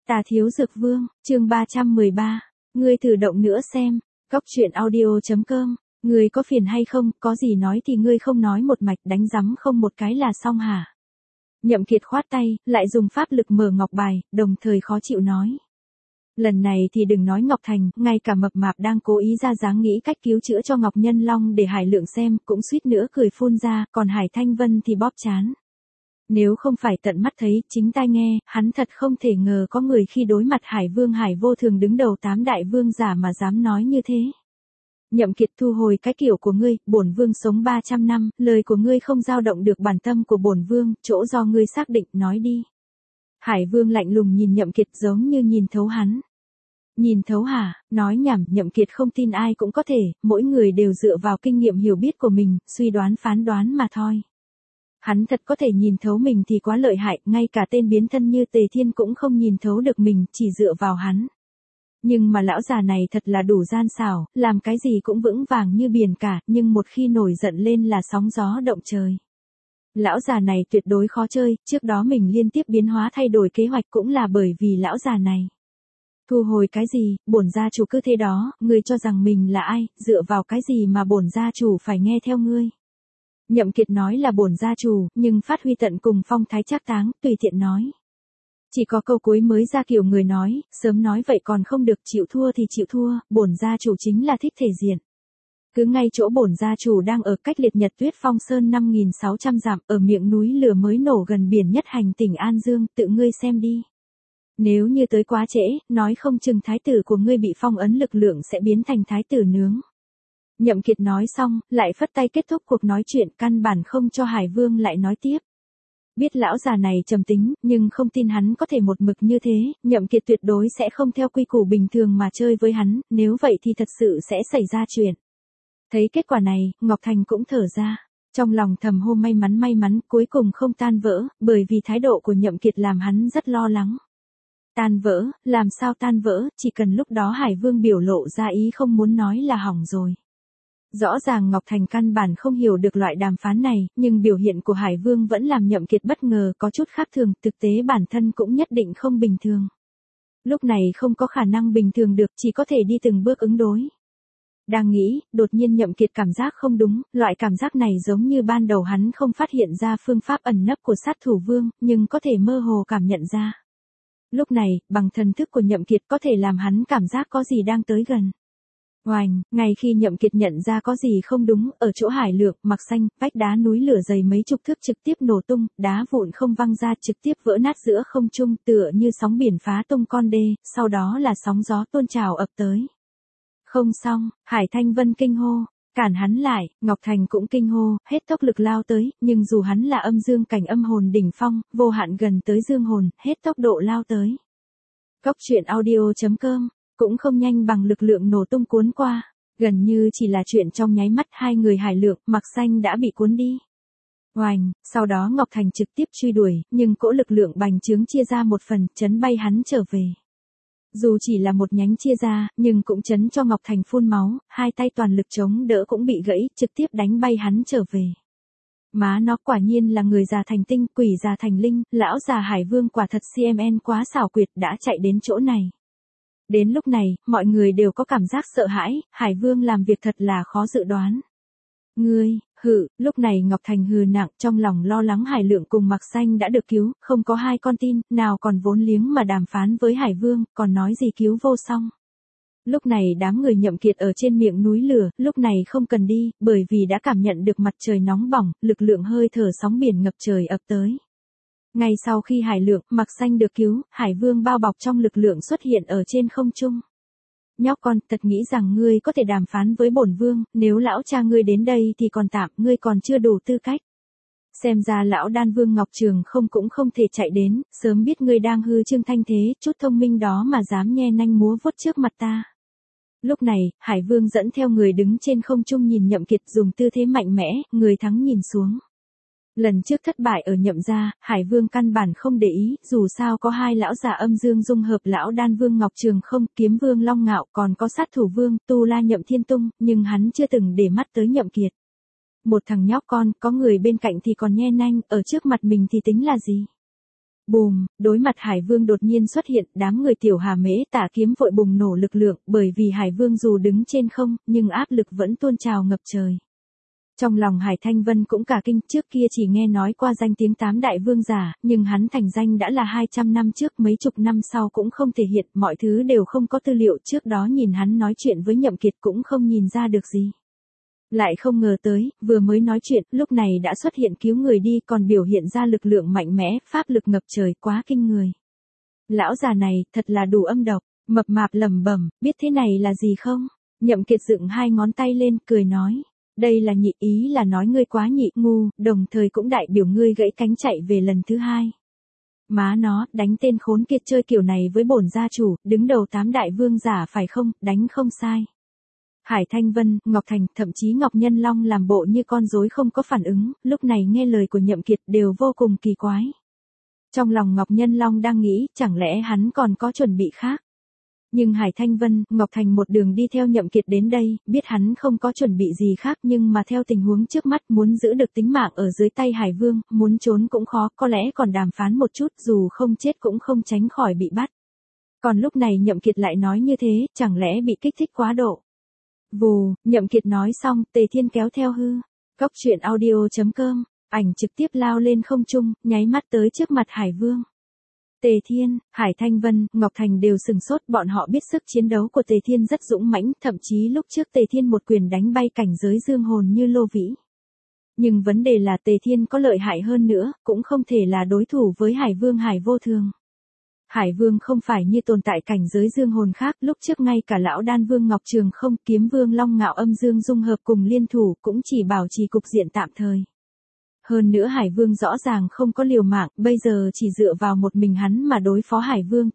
Tà Thiếu Dược Vương, chương 313. Ngươi thử động nữa xem. Góc truyện audio.com. Ngươi có phiền hay không, có gì nói thì ngươi không nói một mạch, đánh rắm không một cái là xong hả? Nhậm Kiệt khoát tay, lại dùng pháp lực mở ngọc bài, đồng thời khó chịu nói. Lần này thì đừng nói Ngọc Thành, ngay cả mập mạp đang cố ý ra dáng nghĩ cách cứu chữa cho Ngọc Nhân Long để Hải Lượng xem, cũng suýt nữa cười phun ra, còn Hải Thanh Vân thì bóp trán. Nếu không phải tận mắt thấy, chính tai nghe, hắn thật không thể ngờ có người khi đối mặt Hải Vương Hải Vô Thường đứng đầu 8 đại vương giả mà dám nói như thế. Nhậm Kiệt, thu hồi cái kiểu của ngươi, bổn vương sống 300 năm, lời của ngươi không dao động được bản tâm của bổn vương, chỗ do ngươi xác định, nói đi. Hải Vương lạnh lùng nhìn Nhậm Kiệt giống như nhìn thấu hắn. Nhìn thấu hả, nói nhảm, Nhậm Kiệt không tin ai cũng có thể, mỗi người đều dựa vào kinh nghiệm hiểu biết của mình, suy đoán phán đoán mà thôi. Hắn thật có thể nhìn thấu mình thì quá lợi hại, ngay cả tên biến thân như Tề Thiên cũng không nhìn thấu được mình, chỉ dựa vào hắn. Nhưng mà lão già này thật là đủ gian xảo, làm cái gì cũng vững vàng như biển cả, nhưng một khi nổi giận lên là sóng gió động trời. Lão già này tuyệt đối khó chơi, trước đó mình liên tiếp biến hóa thay đổi kế hoạch cũng là bởi vì lão già này. Thu hồi cái gì, bổn gia chủ cứ thế đó, ngươi cho rằng mình là ai, dựa vào cái gì mà bổn gia chủ phải nghe theo ngươi. Nhậm Kiệt nói là bổn gia chủ, nhưng phát huy tận cùng phong thái trác táng, tùy tiện nói. Chỉ có câu cuối mới ra kiểu người nói, sớm nói vậy còn không được, chịu thua thì chịu thua, bổn gia chủ chính là thích thể diện. Cứ ngay chỗ bổn gia chủ đang ở cách Liệt Nhật Tuyết Phong Sơn 5.600 dặm, ở miệng núi lửa mới nổ gần biển nhất hành tỉnh An Dương, tự ngươi xem đi. Nếu như tới quá trễ, nói không chừng thái tử của ngươi bị phong ấn lực lượng sẽ biến thành thái tử nướng. Nhậm Kiệt nói xong, lại phất tay kết thúc cuộc nói chuyện, căn bản không cho Hải Vương lại nói tiếp. Biết lão già này trầm tính, nhưng không tin hắn có thể một mực như thế, Nhậm Kiệt tuyệt đối sẽ không theo quy củ bình thường mà chơi với hắn, nếu vậy thì thật sự sẽ xảy ra chuyện. Thấy kết quả này, Ngọc Thành cũng thở ra. Trong lòng thầm hô may mắn, cuối cùng không tan vỡ, bởi vì thái độ của Nhậm Kiệt làm hắn rất lo lắng. Tan vỡ, làm sao tan vỡ, chỉ cần lúc đó Hải Vương biểu lộ ra ý không muốn nói là hỏng rồi. Rõ ràng Ngọc Thành căn bản không hiểu được loại đàm phán này, nhưng biểu hiện của Hải Vương vẫn làm Nhậm Kiệt bất ngờ, có chút khác thường, thực tế bản thân cũng nhất định không bình thường. Lúc này không có khả năng bình thường được, chỉ có thể đi từng bước ứng đối. Đang nghĩ, đột nhiên Nhậm Kiệt cảm giác không đúng, loại cảm giác này giống như ban đầu hắn không phát hiện ra phương pháp ẩn nấp của sát thủ vương, nhưng có thể mơ hồ cảm nhận ra. Lúc này, bằng thần thức của Nhậm Kiệt có thể làm hắn cảm giác có gì đang tới gần. Oành, ngay khi Nhậm Kiệt nhận ra có gì không đúng, ở chỗ Hải Lượng, Mặc Xanh, vách đá núi lửa dày mấy chục thước trực tiếp nổ tung, đá vụn không văng ra trực tiếp vỡ nát giữa không trung, tựa như sóng biển phá tung con đê, sau đó là sóng gió tuôn trào ập tới. Không xong, Hải Thanh Vân kinh hô, cản hắn lại, Ngọc Thành cũng kinh hô, hết tốc lực lao tới, nhưng dù hắn là âm dương cảnh âm hồn đỉnh phong, vô hạn gần tới dương hồn, hết tốc độ lao tới. Góc truyện audio.com, cũng không nhanh bằng lực lượng nổ tung cuốn qua, gần như chỉ là chuyện trong nháy mắt, hai người Hải Lượng, Mặc Xanh đã bị cuốn đi. Oành, sau đó Ngọc Thành trực tiếp truy đuổi, nhưng cỗ lực lượng bành trướng chia ra một phần, chấn bay hắn trở về. Dù chỉ là một nhánh chia ra, nhưng cũng chấn cho Ngọc Thành phun máu, hai tay toàn lực chống đỡ cũng bị gãy, trực tiếp đánh bay hắn trở về. Má nó, quả nhiên là người già thành tinh, quỷ già thành linh, lão già Hải Vương quả thật CMN quá xảo quyệt, đã chạy đến chỗ này. Đến lúc này, mọi người đều có cảm giác sợ hãi, Hải Vương làm việc thật là khó dự đoán. Ngươi, lúc này Ngọc Thành hừ nặng, trong lòng lo lắng Hải Lượng cùng Mặc Xanh đã được cứu, không có hai con tin, nào còn vốn liếng mà đàm phán với Hải Vương, còn nói gì cứu vô song. Lúc này đám người Nhậm Kiệt ở trên miệng núi lửa, lúc này không cần đi, bởi vì đã cảm nhận được mặt trời nóng bỏng, lực lượng hơi thở sóng biển ngập trời ập tới. Ngay sau khi Hải Lượng, Mặc Xanh được cứu, Hải Vương bao bọc trong lực lượng xuất hiện ở trên không trung. Nhóc con, thật nghĩ rằng ngươi có thể đàm phán với bổn vương, nếu lão cha ngươi đến đây thì còn tạm, ngươi còn chưa đủ tư cách. Xem ra lão đan vương Ngọc Trường không cũng không thể chạy đến, sớm biết ngươi đang hư trương thanh thế, chút thông minh đó mà dám nhe nanh múa vuốt trước mặt ta. Lúc này, Hải Vương dẫn theo người đứng trên không trung nhìn Nhậm Kiệt dùng tư thế mạnh mẽ, người thắng nhìn xuống. Lần trước thất bại ở Nhậm gia, Hải Vương căn bản không để ý, dù sao có hai lão già âm dương dung hợp, lão đan vương Ngọc Trường không, kiếm vương Long Ngạo, còn có sát thủ vương Tu La Nhậm Thiên Tung, nhưng hắn chưa từng để mắt tới Nhậm Kiệt. Một thằng nhóc con, có người bên cạnh thì còn nhe nanh, ở trước mặt mình thì tính là gì? Bùm, đối mặt Hải Vương đột nhiên xuất hiện, đám người Tiểu Hà Mễ Tả Kiếm vội bùng nổ lực lượng, bởi vì Hải Vương dù đứng trên không, nhưng áp lực vẫn tuôn trào ngập trời. Trong lòng Hải Thanh Vân cũng cả kinh, trước kia chỉ nghe nói qua danh tiếng 8 đại vương giả, nhưng hắn thành danh đã là 200 năm trước, mấy chục năm sau cũng không thể hiện, mọi thứ đều không có tư liệu, trước đó nhìn hắn nói chuyện với Nhậm Kiệt cũng không nhìn ra được gì. Lại không ngờ tới, vừa mới nói chuyện, lúc này đã xuất hiện cứu người đi, còn biểu hiện ra lực lượng mạnh mẽ, pháp lực ngập trời, quá kinh người. Lão già này, thật là đủ âm độc, mập mạp lẩm bẩm, biết thế này là gì không? Nhậm Kiệt dựng hai ngón tay lên, cười nói. Đây là nhị, ý là nói ngươi quá nhị ngu, đồng thời cũng đại biểu ngươi gãy cánh chạy về lần thứ hai. Má nó, đánh tên khốn kiệt chơi kiểu này với bổn gia chủ, đứng đầu 8 đại vương giả phải không, đánh không sai. Hải Thanh Vân, Ngọc Thành, thậm chí Ngọc Nhân Long làm bộ như con rối không có phản ứng, lúc này nghe lời của Nhậm Kiệt đều vô cùng kỳ quái. Trong lòng Ngọc Nhân Long đang nghĩ, chẳng lẽ hắn còn có chuẩn bị khác. Nhưng Hải Thanh Vân, Ngọc Thành một đường đi theo Nhậm Kiệt đến đây, biết hắn không có chuẩn bị gì khác, nhưng mà theo tình huống trước mắt muốn giữ được tính mạng ở dưới tay Hải Vương, muốn trốn cũng khó, có lẽ còn đàm phán một chút, dù không chết cũng không tránh khỏi bị bắt. Còn lúc này Nhậm Kiệt lại nói như thế, chẳng lẽ bị kích thích quá độ. Vù, Nhậm Kiệt nói xong, Tề Thiên kéo theo hư. Góc truyện audio.com, ảnh trực tiếp lao lên không trung, nháy mắt tới trước mặt Hải Vương. Tề Thiên, Hải Thanh Vân, Ngọc Thành đều sừng sốt, bọn họ biết sức chiến đấu của Tề Thiên rất dũng mãnh, thậm chí lúc trước Tề Thiên một quyền đánh bay cảnh giới dương hồn như lô vĩ. Nhưng vấn đề là Tề Thiên có lợi hại hơn nữa, cũng không thể là đối thủ với Hải Vương Hải Vô Thường. Hải Vương không phải như tồn tại cảnh giới dương hồn khác, lúc trước ngay cả lão đan vương Ngọc Trường Không, kiếm vương Long Ngạo Âm Dương dung hợp cùng liên thủ, cũng chỉ bảo trì cục diện tạm thời. Hơn nữa Hải Vương rõ ràng không có liều mạng, bây giờ chỉ dựa vào một mình hắn mà đối phó Hải Vương,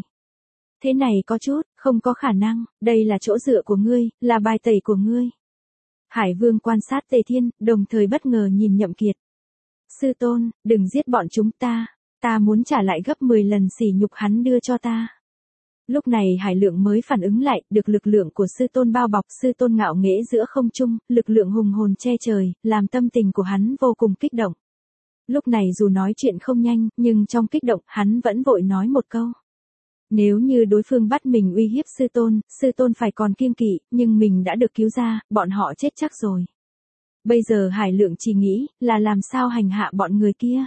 thế này có chút, không có khả năng, đây là chỗ dựa của ngươi, là bài tẩy của ngươi. Hải Vương quan sát Tề Thiên, đồng thời bất ngờ nhìn Nhậm Kiệt. Sư tôn, đừng giết bọn chúng ta muốn trả lại gấp 10 lần sỉ nhục hắn đưa cho ta. Lúc này Hải Lượng mới phản ứng lại, được lực lượng của sư tôn bao bọc, sư tôn ngạo nghễ giữa không trung, lực lượng hùng hồn che trời, làm tâm tình của hắn vô cùng kích động. Lúc này dù nói chuyện không nhanh, nhưng trong kích động, hắn vẫn vội nói một câu. Nếu như đối phương bắt mình uy hiếp sư tôn phải còn kiêng kỵ, nhưng mình đã được cứu ra, bọn họ chết chắc rồi. Bây giờ Hải Lượng chỉ nghĩ, là làm sao hành hạ bọn người kia.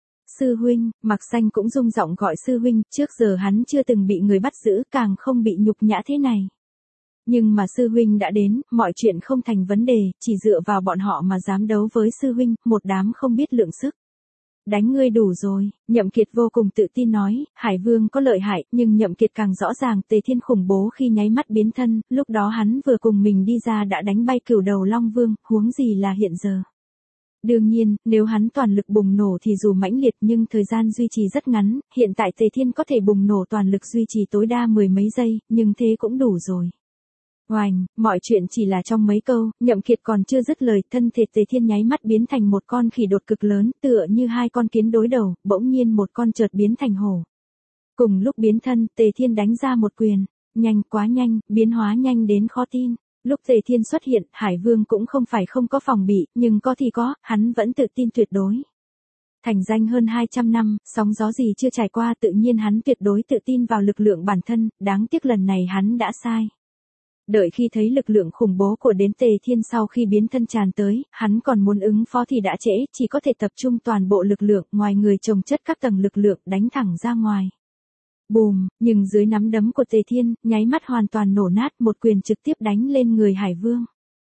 Sư huynh, Mạc Xanh cũng rung giọng gọi sư huynh, trước giờ hắn chưa từng bị người bắt giữ, càng không bị nhục nhã thế này. Nhưng mà sư huynh đã đến, mọi chuyện không thành vấn đề, chỉ dựa vào bọn họ mà dám đấu với sư huynh, một đám không biết lượng sức. Đánh ngươi đủ rồi, Nhậm Kiệt vô cùng tự tin nói, Hải Vương có lợi hại, nhưng Nhậm Kiệt càng rõ ràng Tề Thiên khủng bố khi nháy mắt biến thân, lúc đó hắn vừa cùng mình đi ra đã đánh bay cửu đầu Long Vương, huống gì là hiện giờ. Đương nhiên, nếu hắn toàn lực bùng nổ thì dù mãnh liệt nhưng thời gian duy trì rất ngắn, hiện tại Tề Thiên có thể bùng nổ toàn lực duy trì tối đa 10 mấy giây, nhưng thế cũng đủ rồi. Oành, mọi chuyện chỉ là trong mấy câu, Nhậm Kiệt còn chưa dứt lời, thân thể Tề Thiên nháy mắt biến thành một con khỉ đột cực lớn, tựa như hai con kiến đối đầu, bỗng nhiên một con chợt biến thành hổ. Cùng lúc biến thân, Tề Thiên đánh ra một quyền, nhanh quá nhanh, biến hóa nhanh đến khó tin. Lúc Tề Thiên xuất hiện, Hải Vương cũng không phải không có phòng bị, nhưng có thì có, hắn vẫn tự tin tuyệt đối. Thành danh hơn 200 năm, sóng gió gì chưa trải qua, tự nhiên hắn tuyệt đối tự tin vào lực lượng bản thân, đáng tiếc lần này hắn đã sai. Đợi khi thấy lực lượng khủng bố của đến Tề Thiên sau khi biến thân tràn tới, hắn còn muốn ứng phó thì đã trễ, chỉ có thể tập trung toàn bộ lực lượng, ngoài người chồng chất các tầng lực lượng đánh thẳng ra ngoài. Bùm, nhưng dưới nắm đấm của Tề Thiên, nháy mắt hoàn toàn nổ nát, một quyền trực tiếp đánh lên người Hải Vương.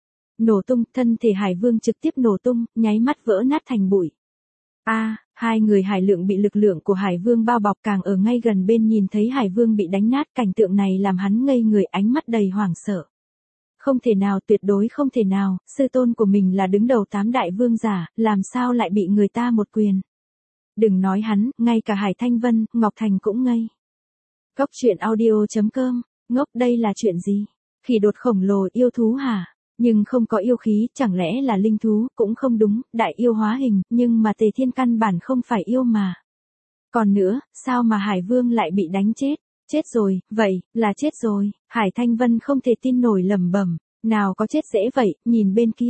Nổ tung, thân thể Hải Vương trực tiếp nổ tung, nháy mắt vỡ nát thành bụi. Hai người Hải Lượng bị lực lượng của Hải Vương bao bọc, càng ở ngay gần bên nhìn thấy Hải Vương bị đánh nát, cảnh tượng này làm hắn ngây người, ánh mắt đầy hoảng sợ. Không thể nào, tuyệt đối không thể nào, sư tôn của mình là đứng đầu 8 đại vương giả, làm sao lại bị người ta một quyền. Đừng nói hắn, ngay cả Hải Thanh Vân, Ngọc Thành cũng ngây. Góc truyện audio.com, ngốc, đây là chuyện gì? Khỉ đột khổng lồ, yêu thú hả? Nhưng không có yêu khí, chẳng lẽ là linh thú, cũng không đúng, đại yêu hóa hình, nhưng mà Tề Thiên căn bản không phải yêu mà. Còn nữa, sao mà Hải Vương lại bị đánh chết? Chết rồi, vậy, là chết rồi, Hải Thanh Vân không thể tin nổi lẩm bẩm, nào có chết dễ vậy, nhìn bên kia,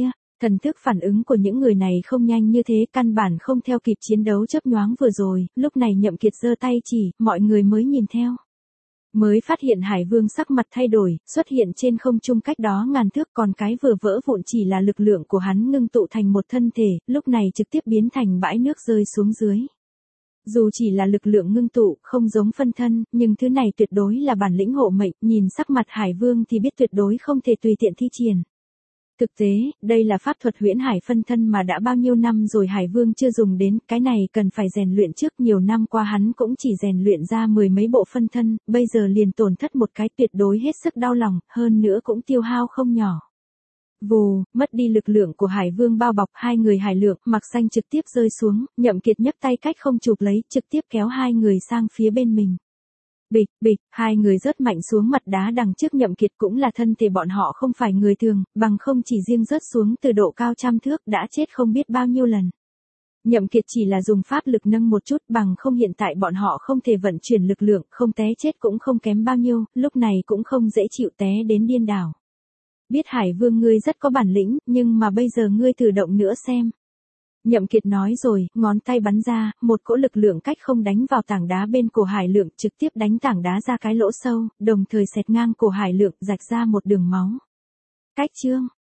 Thần thức phản ứng của những người này không nhanh như thế, căn bản không theo kịp chiến đấu chớp nhoáng vừa rồi, lúc này Nhậm Kiệt giơ tay chỉ, mọi người mới nhìn theo. Mới phát hiện Hải Vương sắc mặt thay đổi, xuất hiện trên không trung cách đó ngàn thước, còn cái vừa vỡ vụn chỉ là lực lượng của hắn ngưng tụ thành một thân thể, lúc này trực tiếp biến thành bãi nước rơi xuống dưới. Dù chỉ là lực lượng ngưng tụ, không giống phân thân, nhưng thứ này tuyệt đối là bản lĩnh hộ mệnh, nhìn sắc mặt Hải Vương thì biết tuyệt đối không thể tùy tiện thi triển. Thực tế, đây là pháp thuật huyễn hải phân thân mà đã bao nhiêu năm rồi Hải Vương chưa dùng đến, cái này cần phải rèn luyện trước, nhiều năm qua hắn cũng chỉ rèn luyện ra 10 mấy bộ phân thân, bây giờ liền tổn thất một cái, tuyệt đối hết sức đau lòng, hơn nữa cũng tiêu hao không nhỏ. Vù, mất đi lực lượng của Hải Vương bao bọc, hai người Hải Lượng, Mặc Xanh trực tiếp rơi xuống, Nhậm Kiệt nhấc tay cách không chụp lấy, trực tiếp kéo hai người sang phía bên mình. Bịch, bịch, hai người rớt mạnh xuống mặt đá đằng trước Nhậm Kiệt, cũng là thân thể bọn họ không phải người thường, bằng không chỉ riêng rớt xuống từ độ cao trăm thước đã chết không biết bao nhiêu lần. Nhậm Kiệt chỉ là dùng pháp lực nâng một chút, bằng không hiện tại bọn họ không thể vận chuyển lực lượng, không té chết cũng không kém bao nhiêu, lúc này cũng không dễ chịu, té đến điên đảo. Biết Hải Vương ngươi rất có bản lĩnh, nhưng mà bây giờ ngươi thử động nữa xem. Nhậm Kiệt nói rồi, ngón tay bắn ra, một cỗ lực lượng cách không đánh vào tảng đá bên cổ Hải Lượng, trực tiếp đánh tảng đá ra cái lỗ sâu, đồng thời xẹt ngang cổ Hải Lượng, rạch ra một đường máu. Cách chương